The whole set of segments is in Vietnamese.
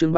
chương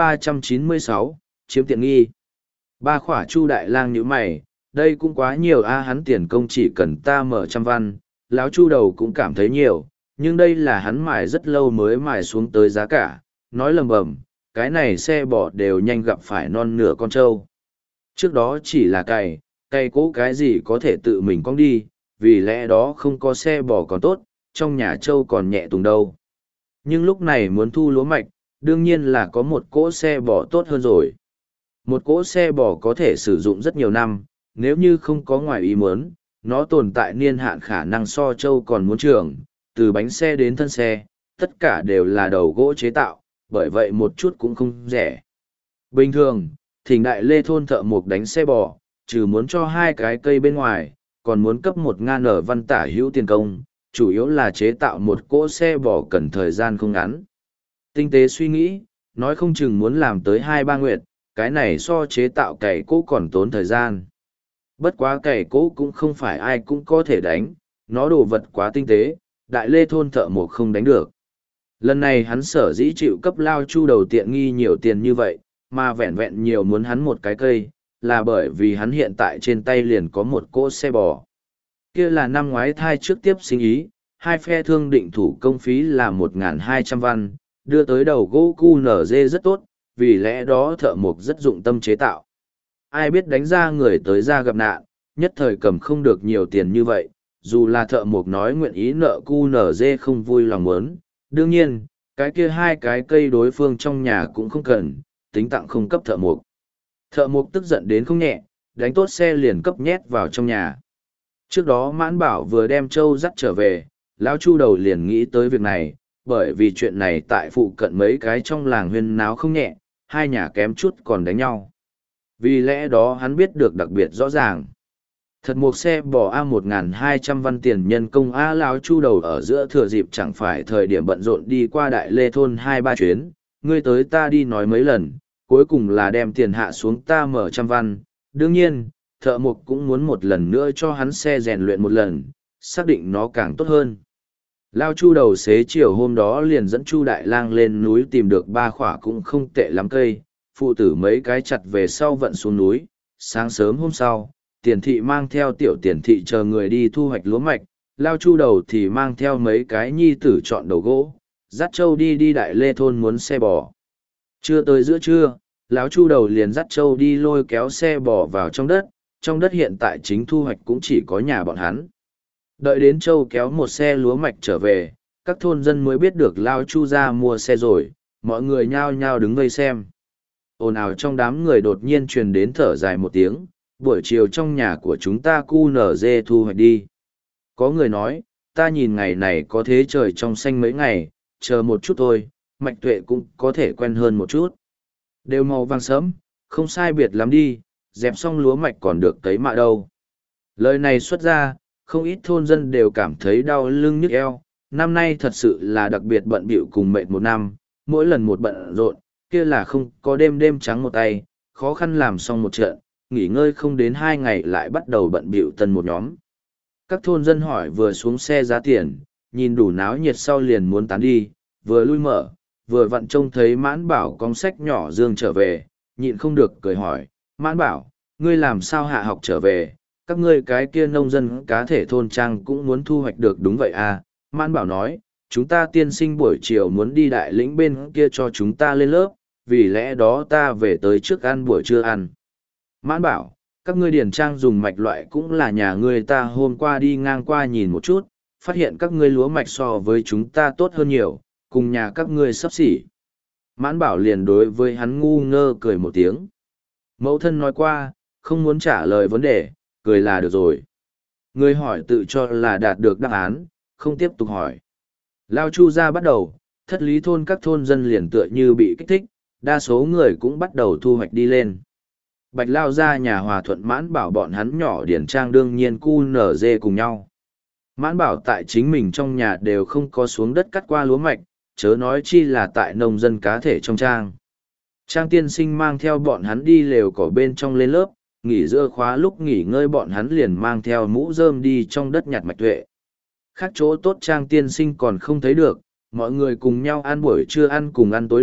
396, chiếm tiện nghi. Ba khỏa Chu Đại Lang nhíu mày, đây cũng quá nhiều a, hắn tiền công chỉ cần ta mở 100 văn, lão Chu đầu cũng cảm thấy nhiều, nhưng đây là hắn mài rất lâu mới mài xuống tới giá cả, nói lầm bầm, cái này xe bò đều nhanh gặp phải non nửa con trâu. Trước đó chỉ là cày cố cái gì có thể tự mình cong đi, vì lẽ đó không có xe bò còn tốt, trong nhà trâu còn nhẹ tùng đâu. Nhưng lúc này muốn thu lúa mạch, đương nhiên là có một cỗ xe bò tốt hơn rồi. Một cỗ xe bò có thể sử dụng rất nhiều năm, nếu như không có ngoài ý muốn, nó tồn tại niên hạn khả năng so trâu còn muốn trưởng, từ bánh xe đến thân xe, tất cả đều là đầu gỗ chế tạo, bởi vậy một chút cũng không rẻ. Bình thường, thỉnh đại lê thôn thợ mộc đánh xe bò, trừ muốn cho 2 cái cây bên ngoài, còn muốn cấp 1.000 ở văn tả hữu tiền công, chủ yếu là chế tạo một cỗ xe bò cần thời gian không ngắn. Tinh tế suy nghĩ, nói không chừng muốn làm tới 2-3 nguyệt, cái này so chế tạo cày cỗ còn tốn thời gian. Bất quá cày cỗ cũng không phải ai cũng có thể đánh, nó đồ vật quá tinh tế, đại lê thôn thợ mộc không đánh được. Lần này hắn sở dĩ chịu cấp lao Chu đầu tiện nghi nhiều tiền như vậy, mà vẹn vẹn nhiều muốn hắn một cái cây, là bởi vì hắn hiện tại trên tay liền có một cỗ xe bò. Kia là năm ngoái thai trước tiếp sinh ý, 2 phe thương định thủ công phí là 1.200 văn, đưa tới đầu gỗ QNZ rất tốt, vì lẽ đó thợ mộc rất dụng tâm chế tạo. Ai biết đánh ra người tới ra gặp nạn, nhất thời cầm không được nhiều tiền như vậy, dù là thợ mộc nói nguyện ý nợ QNZ không vui lòng muốn. Đương nhiên, cái kia 2 cái cây đối phương trong nhà cũng không cần, tính tặng không cấp thợ mộc. Thợ mộc tức giận đến không nhẹ, đánh tốt xe liền cấp nhét vào trong nhà. Trước đó Mãn Bảo vừa đem trâu dắt trở về, lão Chu đầu liền nghĩ tới việc này, bởi vì chuyện này tại phụ cận mấy cái trong làng huyên náo không nhẹ, 2 nhà kém chút còn đánh nhau. Vì lẽ đó hắn biết được đặc biệt rõ ràng. Thật một xe bò A 1.200 văn tiền nhân công A lão Chu đầu ở giữa thừa dịp chẳng phải thời điểm bận rộn đi qua đại lê thôn 2-3 chuyến, ngươi tới ta đi nói mấy lần, cuối cùng là đem tiền hạ xuống ta mở 100 văn. Đương nhiên, thợ mộc cũng muốn một lần nữa cho hắn xe rèn luyện một lần, xác định nó càng tốt hơn. Lao Chu đầu xế chiều hôm đó liền dẫn Chu Đại Lang lên núi tìm được 3 khỏa cũng không tệ lắm cây, phụ tử mấy cái chặt về sau vận xuống núi. Sáng sớm hôm sau, Tiền thị mang theo tiểu Tiền thị chờ người đi thu hoạch lúa mạch, Lao Chu đầu thì mang theo mấy cái nhi tử chọn đầu gỗ, dắt trâu đi đại lê thôn muốn xe bò. Chưa tới giữa trưa, lão Chu đầu liền dắt trâu đi lôi kéo xe bò vào trong đất hiện tại chính thu hoạch cũng chỉ có nhà bọn hắn. Đợi đến trâu kéo một xe lúa mạch trở về, các thôn dân mới biết được Lao Chu ra mua xe rồi, mọi người nhao nhao đứng vây xem. Ồn ào trong đám người đột nhiên truyền đến thở dài một tiếng, buổi chiều trong nhà của chúng ta QNZ thu hoạch đi. Có người nói, ta nhìn ngày này có thế trời trong xanh mấy ngày, chờ một chút thôi, Mạch Tuệ cũng có thể quen hơn một chút. Đều màu vàng sớm, không sai biệt lắm đi, dẹp xong lúa mạch còn được cấy mạ đâu. Lời này xuất ra, không ít thôn dân đều cảm thấy đau lưng nhức eo, năm nay thật sự là đặc biệt bận bịu cùng mệt một năm, mỗi lần một bận rộn, kia là không có đêm đêm trắng một tay, khó khăn làm xong một trận, nghỉ ngơi không đến 2 ngày lại bắt đầu bận bịu tân một nhóm. Các thôn dân hỏi vừa xuống xe giá tiền, nhìn đủ náo nhiệt sau liền muốn tán đi, vừa lui mở, vừa vặn trông thấy Mãn Bảo cong sách nhỏ dương trở về, nhịn không được cười hỏi, Mãn Bảo, ngươi làm sao hạ học trở về, các ngươi cái kia nông dân cá thể thôn trang cũng muốn thu hoạch được đúng vậy à, Mãn Bảo nói, chúng ta tiên sinh buổi chiều muốn đi đại lĩnh bên kia cho chúng ta lên lớp, vì lẽ đó ta về tới trước ăn buổi trưa ăn. Mãn Bảo, các ngươi điển trang dùng mạch loại cũng là nhà ngươi ta hôm qua đi ngang qua nhìn một chút, phát hiện các ngươi lúa mạch so với chúng ta tốt hơn nhiều, cùng nhà các ngươi sắp xỉ. Mãn Bảo liền đối với hắn ngu ngơ cười một tiếng. Mẫu thân nói qua, không muốn trả lời vấn đề, cười là được rồi. Người hỏi tự cho là đạt được đáp án, không tiếp tục hỏi. Lao Chu ra bắt đầu, thất lý thôn các thôn dân liền tựa như bị kích thích, đa số người cũng bắt đầu thu hoạch đi lên. Bạch Lao ra nhà Hòa Thuận Mãn Bảo bọn hắn nhỏ điển trang đương nhiên QNZ cùng nhau. Mãn Bảo tại chính mình trong nhà đều không có xuống đất cắt qua lúa mạch, chớ nói chi là tại nông dân cá thể trong trang. Trang tiên sinh mang theo bọn hắn đi lều cỏ bên trong lên lớp, nghỉ giữa khóa lúc nghỉ ngơi bọn hắn liền mang theo mũ rơm đi trong đất nhặt Mạch Tuệ. Khác chỗ tốt Trang tiên sinh còn không thấy được, mọi người cùng nhau ăn buổi trưa ăn cùng ăn tối lúc,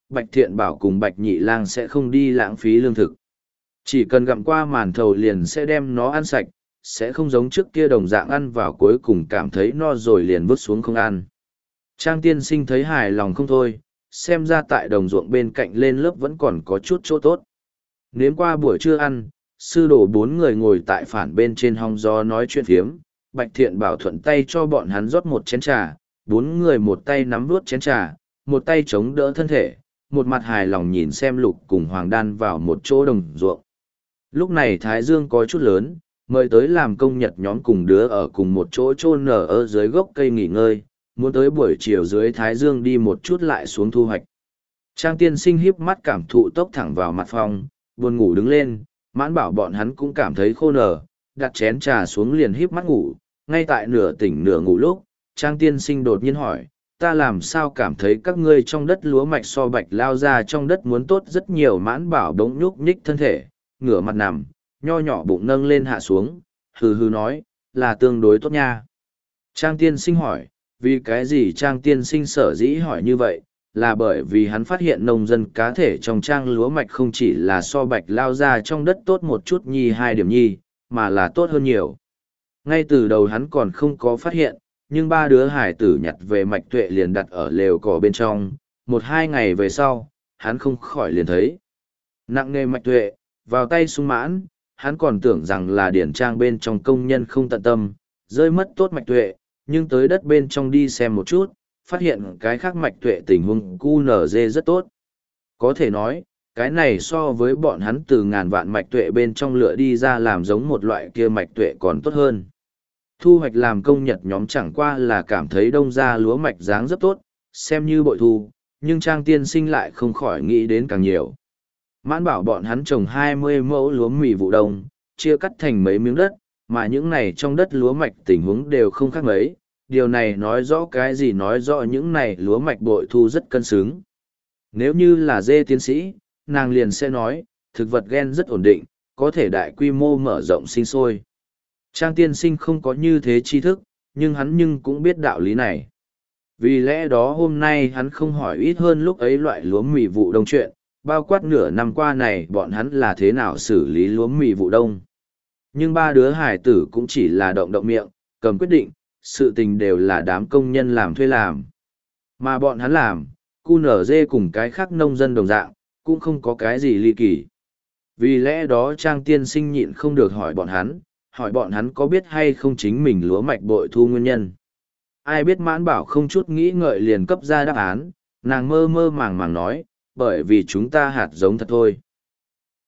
Bạch Thiện Bảo cùng Bạch Nhị Lang sẽ không đi lãng phí lương thực. Chỉ cần gặm qua màn thầu liền sẽ đem nó ăn sạch, sẽ không giống trước kia đồng dạng ăn vào cuối cùng cảm thấy no rồi liền vứt xuống không ăn. Trang tiên sinh thấy hài lòng không thôi, xem ra tại đồng ruộng bên cạnh lên lớp vẫn còn có chút chỗ tốt. Nếm qua buổi trưa ăn, sư đồ 4 người ngồi tại phản bên trên hong gió nói chuyện phiếm, Bạch Thiện Bảo thuận tay cho bọn hắn rót một chén trà, 4 người một tay nắm vuốt chén trà, một tay chống đỡ thân thể, một mặt hài lòng nhìn xem Lục cùng Hoàng Đan vào một chỗ đồng ruộng. Lúc này Thái Dương có chút lớn, mời tới làm công nhật nhóm cùng đứa ở cùng một chỗ chôn nở ở dưới gốc cây nghỉ ngơi, muốn tới buổi chiều dưới Thái Dương đi một chút lại xuống thu hoạch. Trang tiên sinh híp mắt cảm thụ tốc thẳng vào mặt phòng, buồn ngủ đứng lên, Mãn Bảo bọn hắn cũng cảm thấy khô nở, đặt chén trà xuống liền híp mắt ngủ, ngay tại nửa tỉnh nửa ngủ lúc, Trang tiên sinh đột nhiên hỏi, ta làm sao cảm thấy các ngươi trong đất lúa mạch so Bạch Lao ra trong đất muốn tốt rất nhiều. Mãn Bảo đống nhúc nhích thân thể, ngửa mặt nằm, nho nhỏ bụng nâng lên hạ xuống, hừ hừ nói, là tương đối tốt nha. Trang tiên sinh hỏi, vì cái gì Trang tiên sinh sở dĩ hỏi như vậy, là bởi vì hắn phát hiện nông dân cá thể trong trang lúa mạch không chỉ là so Bạch Lao ra trong đất tốt một chút nhi 2 điểm nhi, mà là tốt hơn nhiều. Ngay từ đầu hắn còn không có phát hiện, nhưng 3 đứa hải tử nhặt về mạch tuệ liền đặt ở lều cỏ bên trong, 1-2 ngày về sau, hắn không khỏi liền thấy. Nặng nghề mạch tuệ, vào tay sung mãn, hắn còn tưởng rằng là điển trang bên trong công nhân không tận tâm, rơi mất tốt mạch tuệ, nhưng tới đất bên trong đi xem một chút, phát hiện cái khác mạch tuệ tình huống QNZ rất tốt. Có thể nói, cái này so với bọn hắn từ ngàn vạn mạch tuệ bên trong lựa đi ra làm giống một loại kia mạch tuệ còn tốt hơn. Thu hoạch làm công nhật nhóm chẳng qua là cảm thấy đông ra lúa mạch dáng rất tốt, xem như bội thu, nhưng Trang tiên sinh lại không khỏi nghĩ đến càng nhiều. Mãn Bảo bọn hắn trồng 20 mẫu lúa mì vụ đông, chia cắt thành mấy miếng đất, mà những này trong đất lúa mạch tình huống đều không khác mấy. Điều này nói rõ cái gì? Nói rõ những này lúa mạch bội thu rất cân xứng. Nếu như là dê tiến sĩ, nàng liền sẽ nói, thực vật gen rất ổn định, có thể đại quy mô mở rộng sinh sôi. Trang tiên sinh không có như thế tri thức, nhưng hắn cũng biết đạo lý này. Vì lẽ đó hôm nay hắn không hỏi ít hơn lúc ấy loại lúa mì vụ đông chuyện, bao quát nửa năm qua này bọn hắn là thế nào xử lý lúa mì vụ đông. Nhưng 3 đứa hải tử cũng chỉ là động động miệng, cầm quyết định, sự tình đều là đám công nhân làm thuê làm. Mà bọn hắn làm, QNZ cùng cái khác nông dân đồng dạng, cũng không có cái gì ly kỳ. Vì lẽ đó Trang tiên sinh nhịn không được hỏi bọn hắn có biết hay không chính mình lúa mạch bội thu nguyên nhân. Ai biết Mãn Bảo không chút nghĩ ngợi liền cấp ra đáp án, nàng mơ mơ màng màng nói, bởi vì chúng ta hạt giống thật thôi.